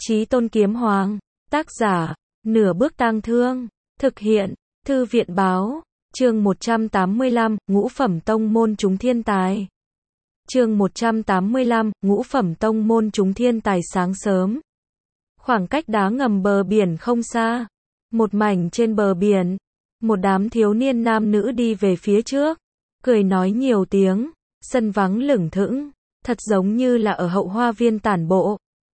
Chí Tôn Kiếm Hoàng, tác giả, Nửa Bước Tang Thương, thực hiện, Thư viện Báo, chương 185, Ngũ Phẩm Tông Môn Chúng Thiên Tài. Chương 185, Ngũ Phẩm Tông Môn Chúng Thiên Tài. Sáng sớm, khoảng cách đá ngầm bờ biển không xa, một mảnh trên bờ biển, một đám thiếu niên nam nữ đi về phía trước, cười nói nhiều tiếng, sân vắng lửng thững, thật giống như là ở hậu hoa viên tản bộ.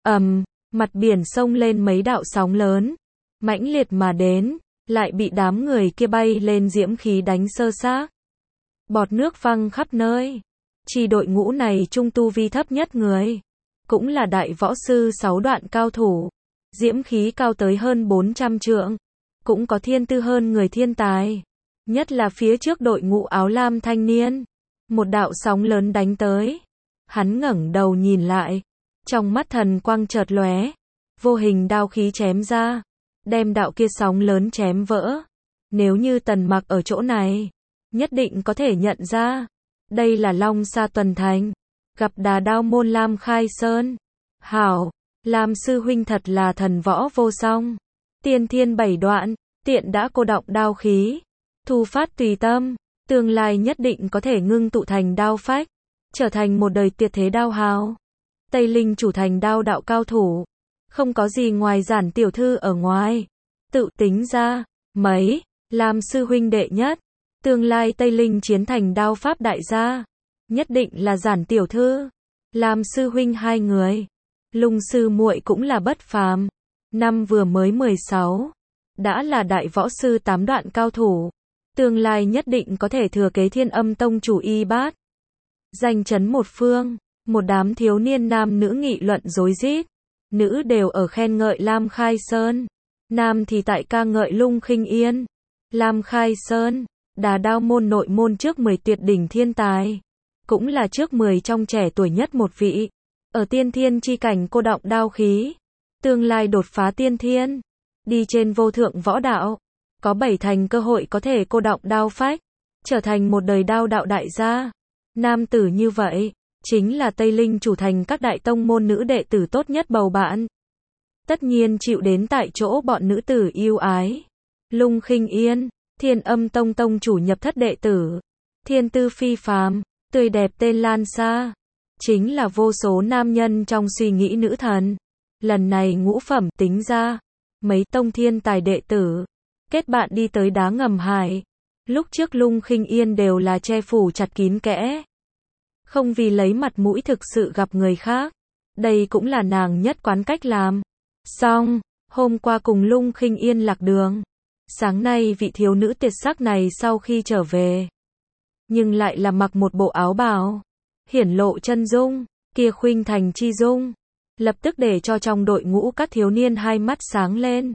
Mặt biển sông lên mấy đạo sóng lớn, mãnh liệt mà đến, lại bị đám người kia bay lên diễm khí đánh sơ xác. Bọt nước văng khắp nơi. Chi đội ngũ này trung tu vi thấp nhất người, cũng là đại võ sư 6 đoạn cao thủ, diễm khí cao tới hơn 400 trượng, cũng có thiên tư hơn người thiên tài. Nhất là phía trước đội ngũ áo lam thanh niên, một đạo sóng lớn đánh tới. Hắn ngẩng đầu nhìn lại, trong mắt thần quang chợt lóe, vô hình đao khí chém ra, đem đạo kia sóng lớn chém vỡ. Nếu như Tần Mặc ở chỗ này, nhất định có thể nhận ra, đây là Long Sa Tuần Thành, gặp Đà Đao môn Lam Khai Sơn. Hảo, Lam sư huynh thật là thần võ vô song, tiên thiên 7 đoạn, tiện đã cô đọng đao khí, thu phát tùy tâm, tương lai nhất định có thể ngưng tụ thành đao phách, trở thành một đời tuyệt thế đao hào. Tây Linh chủ thành đao đạo cao thủ, không có gì ngoài Giản tiểu thư ở ngoài. Tự tính ra, mấy, Lam sư huynh đệ nhất, tương lai Tây Linh chiến thành đao pháp đại gia, nhất định là Giản tiểu thư, Lam sư huynh hai người. Lung sư muội cũng là bất phàm, năm vừa mới 16, đã là đại võ sư 8 đoạn cao thủ, tương lai nhất định có thể thừa kế Thiên Âm tông chủ y bát, danh chấn một phương. Một đám thiếu niên nam nữ nghị luận rối rít, nữ đều ở khen ngợi Lam Khai Sơn, nam thì tại ca ngợi Lung Khinh Yên. Lam Khai Sơn, Đà Đao môn nội môn trước 10 tuyệt đỉnh thiên tài, cũng là trước 10 trong trẻ tuổi nhất một vị, ở tiên thiên chi cảnh cô đọng đao khí, tương lai đột phá tiên thiên, đi trên vô thượng võ đạo, có 7 thành cơ hội có thể cô đọng đao phách, trở thành một đời đao đạo đại gia. Nam tử như vậy, chính là Tây Linh chủ thành các đại tông môn nữ đệ tử tốt nhất bầu bạn. Tất nhiên chịu đến tại chỗ bọn nữ tử yêu ái. Lung Khinh Yên, Thiên Âm tông tông chủ nhập thất đệ tử, thiên tư phi phàm, tươi đẹp tên lan xa, chính là vô số nam nhân trong suy nghĩ nữ thần. Lần này ngũ phẩm tính ra, mấy tông thiên tài đệ tử, kết bạn đi tới đá ngầm hải. Lúc trước Lung Khinh Yên đều là che phủ chặt kín kẽ, không vì lấy mặt mũi thực sự gặp người khác, đây cũng là nàng nhất quán cách làm. Xong, hôm qua cùng Lung Khinh Yên lạc đường, sáng nay vị thiếu nữ tuyệt sắc này sau khi trở về, nhưng lại là mặc một bộ áo bào, hiển lộ chân dung, kia khuynh thành chi dung, lập tức để cho trong đội ngũ các thiếu niên hai mắt sáng lên.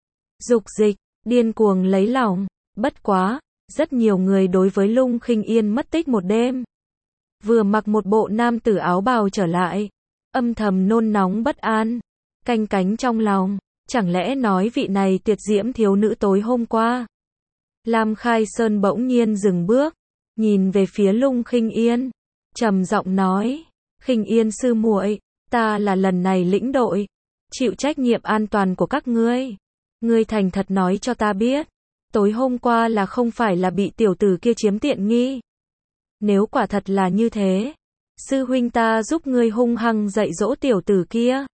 Dục dịch, điên cuồng lấy lòng, bất quá, rất nhiều người đối với Lung Khinh Yên mất tích một đêm, vừa mặc một bộ nam tử áo bào trở lại, âm thầm nôn nóng bất an, canh cánh trong lòng, chẳng lẽ nói vị này tuyệt diễm thiếu nữ tối hôm qua. Lam Khai Sơn bỗng nhiên dừng bước, nhìn về phía Lung Khinh Yên, trầm giọng nói, Khinh Yên sư muội, ta là lần này lĩnh đội, chịu trách nhiệm an toàn của các ngươi. Ngươi thành thật nói cho ta biết, tối hôm qua là không phải là bị tiểu tử kia chiếm tiện nghi? Nếu quả thật là như thế, sư huynh ta giúp ngươi hung hăng dạy dỗ tiểu tử kia.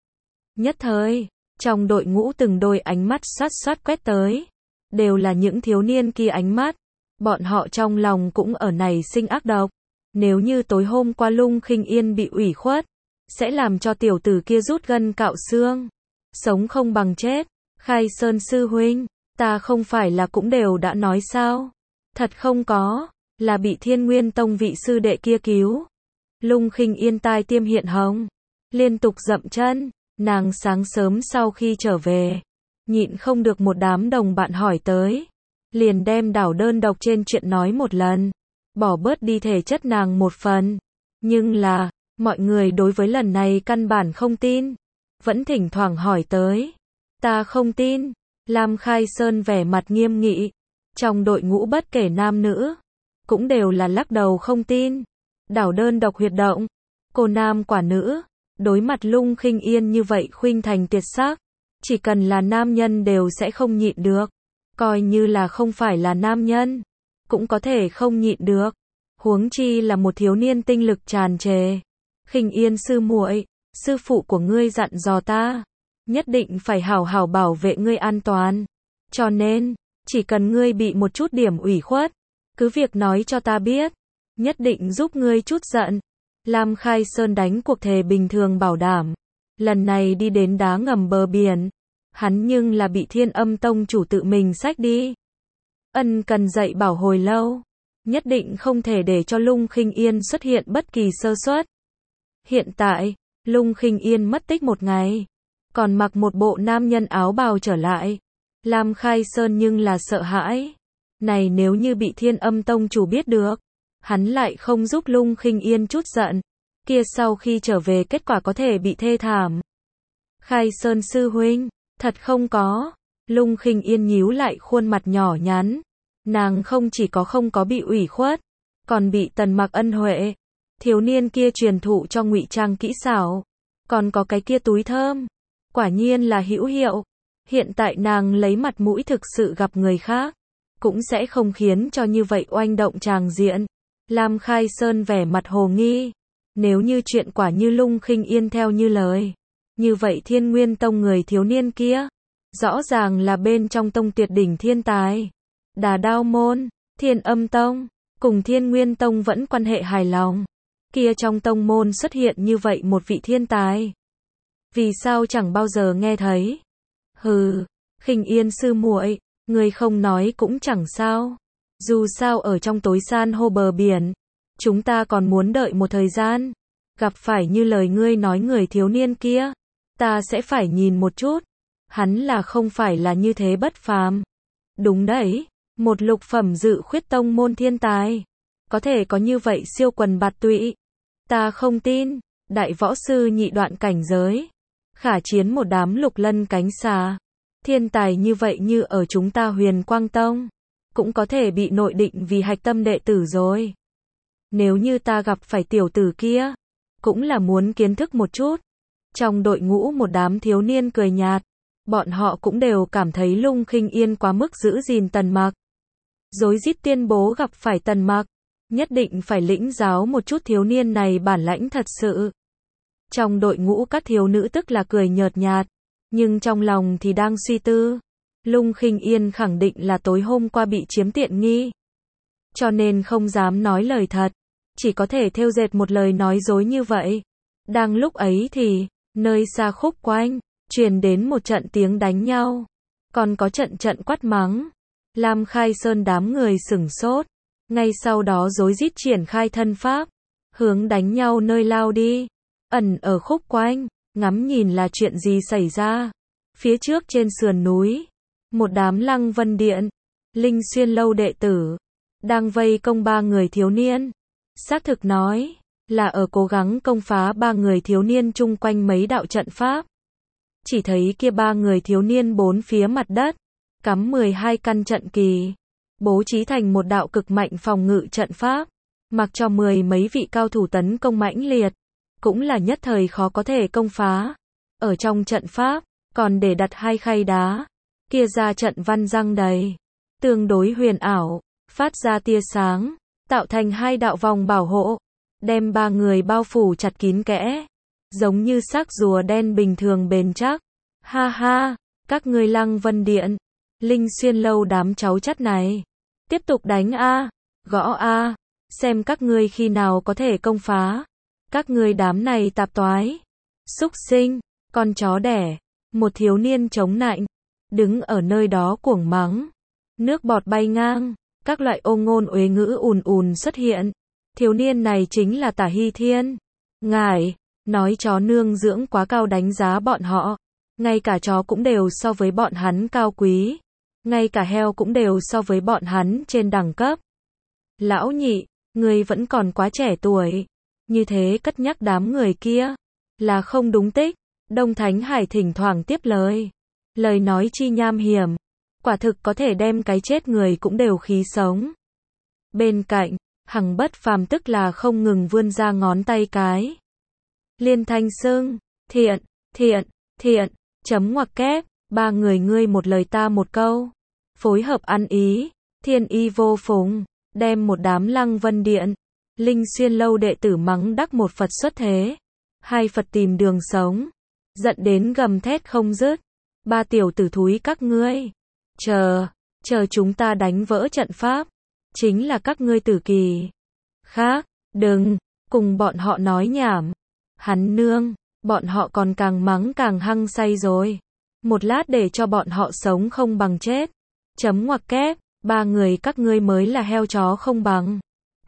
Nhất thời, trong đội ngũ từng đôi ánh mắt sát sát quét tới, đều là những thiếu niên kia ánh mắt, bọn họ trong lòng cũng ở nảy sinh ác độc. Nếu như tối hôm qua Lung Khinh Yên bị ủy khuất, sẽ làm cho tiểu tử kia rút gân cạo xương, sống không bằng chết. Khai Sơn sư huynh, ta không phải là cũng đều đã nói sao? Thật không có, là bị Thiên Nguyên tông vị sư đệ kia cứu. Lung Khinh Yên tai tiêm hiện hồng, liên tục dậm chân. Nàng sáng sớm sau khi trở về, nhịn không được một đám đồng bạn hỏi tới, liền đem đảo đơn độc trên chuyện nói một lần, bỏ bớt đi thể chất nàng một phần. Nhưng là, mọi người đối với lần này căn bản không tin, vẫn thỉnh thoảng hỏi tới. Ta không tin. Lam Khai Sơn vẻ mặt nghiêm nghị, trong đội ngũ bất kể nam nữ, cũng đều là lắc đầu không tin. Đảo đơn độc huyệt động, cô nam quả nữ, Đối mặt Lung Khinh Yên như vậy khuynh thành tuyệt sắc, chỉ cần là nam nhân đều sẽ không nhịn được. Coi như là không phải là nam nhân, cũng có thể không nhịn được. Huống chi là một thiếu niên tinh lực tràn trề. Khinh Yên sư muội, sư phụ của ngươi dặn dò ta, nhất định phải hảo hảo bảo vệ ngươi an toàn. Cho nên, chỉ cần ngươi bị một chút điểm ủy khuất, cứ việc nói cho ta biết, nhất định giúp ngươi chút giận. Lam Khai Sơn đánh cuộc thề bình thường bảo đảm, lần này đi đến đá ngầm bờ biển, hắn nhưng là bị Thiên Âm Tông chủ tự mình xách đi. Ân cần dạy bảo hồi lâu, nhất định không thể để cho Lung Khinh Yên xuất hiện bất kỳ sơ suất. Hiện tại, Lung Khinh Yên mất tích một ngày, còn mặc một bộ nam nhân áo bào trở lại. Lam Khai Sơn nhưng là sợ hãi. Này nếu như bị Thiên Âm Tông chủ biết được, hắn lại không giúp Lung Khinh Yên chút giận, kia sau khi trở về kết quả có thể bị thê thảm. Khai Sơn sư huynh, thật không có. Lung Khinh Yên nhíu lại khuôn mặt nhỏ nhắn. Nàng không chỉ có không có bị ủy khuất, còn bị Tần Mặc ân huệ. Thiếu niên kia truyền thụ cho ngụy trang kỹ xảo, còn có cái kia túi thơm, quả nhiên là hữu hiệu. Hiện tại nàng lấy mặt mũi thực sự gặp người khác, cũng sẽ không khiến cho như vậy oanh động tràng diện. Lam Khai Sơn vẻ mặt hồ nghi. Nếu như chuyện quả như Lung Khinh Yên theo như lời, như vậy Thiên Nguyên Tông người thiếu niên kia, rõ ràng là bên trong tông tuyệt đỉnh thiên tài. Đà Đao Môn, Thiên Âm Tông, cùng Thiên Nguyên Tông vẫn quan hệ hài lòng. Kia trong tông môn xuất hiện như vậy một vị thiên tài, vì sao chẳng bao giờ nghe thấy? Hừ, Khinh Yên sư muội, người không nói cũng chẳng sao. Dù sao ở trong tối san hô bờ biển, chúng ta còn muốn đợi một thời gian. Gặp phải như lời ngươi nói người thiếu niên kia, ta sẽ phải nhìn một chút. Hắn là không phải là như thế bất phàm. Đúng đấy, một lục phẩm dự khuyết tông môn thiên tài, có thể có như vậy siêu quần bạt tụy. Ta không tin, đại võ sư nhị đoạn cảnh giới, khả chiến một đám lục lân cánh xà. Thiên tài như vậy như ở chúng ta Huyền Quang Tông, cũng có thể bị nội định vì hạch tâm đệ tử rồi. Nếu như ta gặp phải tiểu tử kia, cũng là muốn kiến thức một chút. Trong đội ngũ một đám thiếu niên cười nhạt, bọn họ cũng đều cảm thấy Lung Khinh Yên quá mức giữ gìn Tần Mặc. Rối rít tuyên bố gặp phải Tần Mặc, nhất định phải lĩnh giáo một chút thiếu niên này bản lãnh thật sự. Trong đội ngũ các thiếu nữ tức là cười nhợt nhạt, nhưng trong lòng thì đang suy tư. Lung Khinh Yên khẳng định là tối hôm qua bị chiếm tiện nghi, cho nên không dám nói lời thật, chỉ có thể thêu dệt một lời nói dối như vậy. Đang lúc ấy thì, nơi xa khúc quanh, truyền đến một trận tiếng đánh nhau, còn có trận trận quát mắng. Lam Khai Sơn đám người sửng sốt, ngay sau đó rối rít triển khai thân pháp, hướng đánh nhau nơi lao đi. Ẩn ở khúc quanh, ngắm nhìn là chuyện gì xảy ra. Phía trước trên sườn núi, một đám Lăng Vân Điện, Linh Xuyên lâu đệ tử, đang vây công ba người thiếu niên. Xác thực nói, là ở cố gắng công phá ba người thiếu niên chung quanh mấy đạo trận pháp. Chỉ thấy kia ba người thiếu niên bốn phía mặt đất, cắm 12 căn trận kỳ, bố trí thành một đạo cực mạnh phòng ngự trận pháp, mặc cho 10 mấy vị cao thủ tấn công mãnh liệt, cũng là nhất thời khó có thể công phá. Ở trong trận pháp, còn để đặt 2 khay đá, kia ra trận văn răng đầy, tương đối huyền ảo, phát ra tia sáng, tạo thành 2 đạo vòng bảo hộ, đem ba người bao phủ chặt kín kẽ, giống như xác rùa đen bình thường bền chắc. Ha ha, các ngươi Lăng Vân Điện, Linh Xuyên lâu đám cháu chắt này, tiếp tục đánh a, gõ a, xem các ngươi khi nào có thể công phá. Các ngươi đám này tạp toái, xúc sinh, con chó đẻ. Một thiếu niên chống nạnh, đứng ở nơi đó cuồng mắng, nước bọt bay ngang, các loại ô ngôn uế ngữ ùn ùn xuất hiện. Thiếu niên này chính là Tả Hy Thiên. Ngài, nói chó nương dưỡng quá cao đánh giá bọn họ, ngay cả chó cũng đều so với bọn hắn cao quý, ngay cả heo cũng đều so với bọn hắn trên đẳng cấp. Lão nhị, ngươi vẫn còn quá trẻ tuổi, như thế cất nhắc đám người kia, là không đúng tích. Đông Thánh Hải thỉnh thoảng tiếp lời, lời nói chi nham hiểm, quả thực có thể đem cái chết người cũng đều khí sống. Bên cạnh, Hằng Bất Phàm tức là không ngừng vươn ra ngón tay cái. liên thanh xưng, thiện, thiện, thiện, chấm ngoặc kép, ba người ngươi một lời ta một câu. Phối hợp ăn ý, thiên y vô phùng, đem một đám Lăng Vân Điện, Linh Xuyên lâu đệ tử mắng đắc một Phật xuất thế. Hai Phật tìm đường sống, giận đến gầm thét không dứt. Ba tiểu tử thúi các ngươi, chờ chúng ta đánh vỡ trận pháp, chính là các ngươi tử kỳ. Khác, đừng, cùng bọn họ nói nhảm. Hắn nương, bọn họ còn càng mắng càng hăng say rồi. Một lát để cho bọn họ sống không bằng chết. Chấm ngoặc kép, ba người các ngươi mới là heo chó không bằng.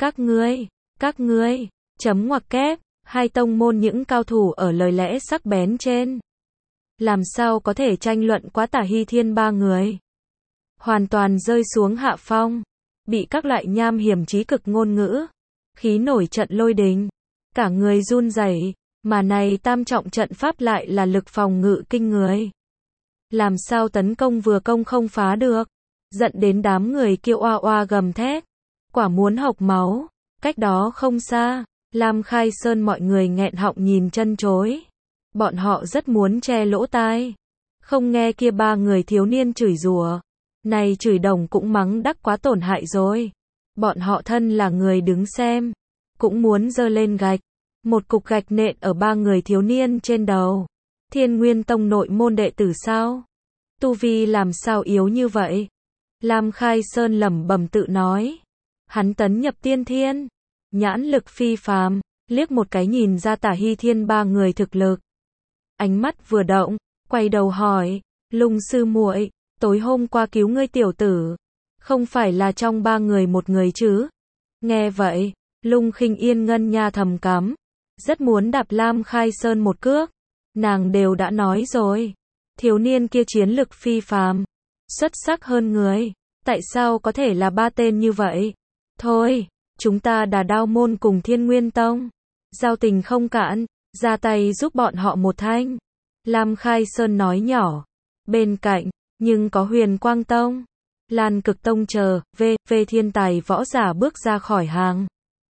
Các ngươi, chấm ngoặc kép, hai tông môn những cao thủ ở lời lẽ sắc bén trên. Làm sao có thể tranh luận quá Tả Hy Thiên ba người. Hoàn toàn rơi xuống hạ phong, bị các loại nham hiểm chí cực ngôn ngữ, khí nổi trận lôi đình, cả người run rẩy, mà này tam trọng trận pháp lại là lực phòng ngự kinh người. Làm sao tấn công vừa công không phá được, giận đến đám người kêu oa oa gầm thét, quả muốn hộc máu. Cách đó không xa, Lam Khai Sơn mọi người nghẹn họng nhìn chân chối. Bọn họ rất muốn che lỗ tai, không nghe kia ba người thiếu niên chửi rủa. Này chửi đồng cũng mắng đắc quá tổn hại rồi. Bọn họ thân là người đứng xem, cũng muốn giơ lên gạch, một cục gạch nện ở ba người thiếu niên trên đầu. Thiên Nguyên Tông nội môn đệ tử sao? Tu vi làm sao yếu như vậy? Lam Khai Sơn lẩm bẩm tự nói. Hắn tấn nhập tiên thiên, nhãn lực phi phàm, liếc một cái nhìn ra Tả Hy Thiên ba người thực lực. Ánh mắt vừa động, quay đầu hỏi, Lung sư muội, tối hôm qua cứu ngươi tiểu tử, không phải là trong ba người một người chứ? Nghe vậy, Lung Khinh Yên ngân nha thầm cắm, rất muốn đạp Lam Khai Sơn một cước. Nàng đều đã nói rồi, thiếu niên kia chiến lực phi phàm, xuất sắc hơn người, tại sao có thể là ba tên như vậy? Thôi, chúng ta Đà Đao môn cùng Thiên Nguyên Tông, giao tình không cạn, ra tay giúp bọn họ một thanh. Lam Khai Sơn nói nhỏ. Bên cạnh, nhưng có Huyền Quang Tông, Lan Cực Tông chờ, về thiên tài võ giả bước ra khỏi hàng.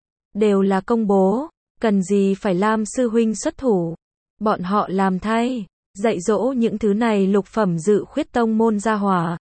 Đều là công bố, cần gì phải Lam sư huynh xuất thủ. Bọn họ làm thay, dạy dỗ những thứ này lục phẩm dự khuyết tông môn gia hỏa.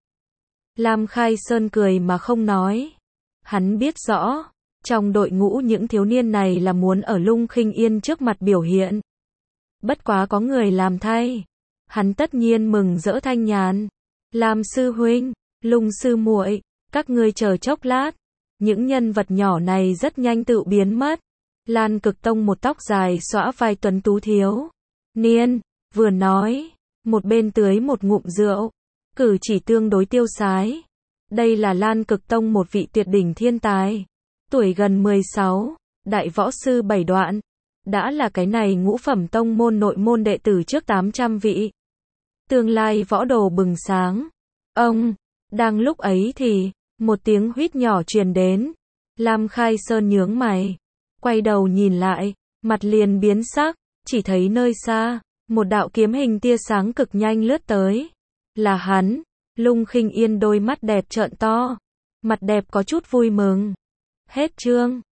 Lam Khai Sơn cười mà không nói. Hắn biết rõ, trong đội ngũ những thiếu niên này là muốn ở Lung Khinh Yên trước mặt biểu hiện. Bất quá có người làm thay, hắn tất nhiên mừng rỡ thanh nhàn. Lam sư huynh, Lung sư muội, các ngươi chờ chốc lát. Những nhân vật nhỏ này rất nhanh tự biến mất. Lan Cực Tông một tóc dài xõa vai tuấn tú thiếu niên, vừa nói, một bên tưới một ngụm rượu, cử chỉ tương đối tiêu sái. Đây là Lan Cực Tông một vị tuyệt đỉnh thiên tài, tuổi gần 16, đại võ sư 7 đoạn, đã là cái này ngũ phẩm tông môn nội môn đệ tử trước 800 vị. Tương lai võ đồ bừng sáng. Ông, đang lúc ấy thì, một tiếng huýt nhỏ truyền đến. Lam Khai Sơn nhướng mày, quay đầu nhìn lại, mặt liền biến sắc, chỉ thấy nơi xa, một đạo kiếm hình tia sáng cực nhanh lướt tới. Là hắn. Lung Khinh Yên đôi mắt đẹp trợn to, mặt đẹp có chút vui mừng. Hết chương.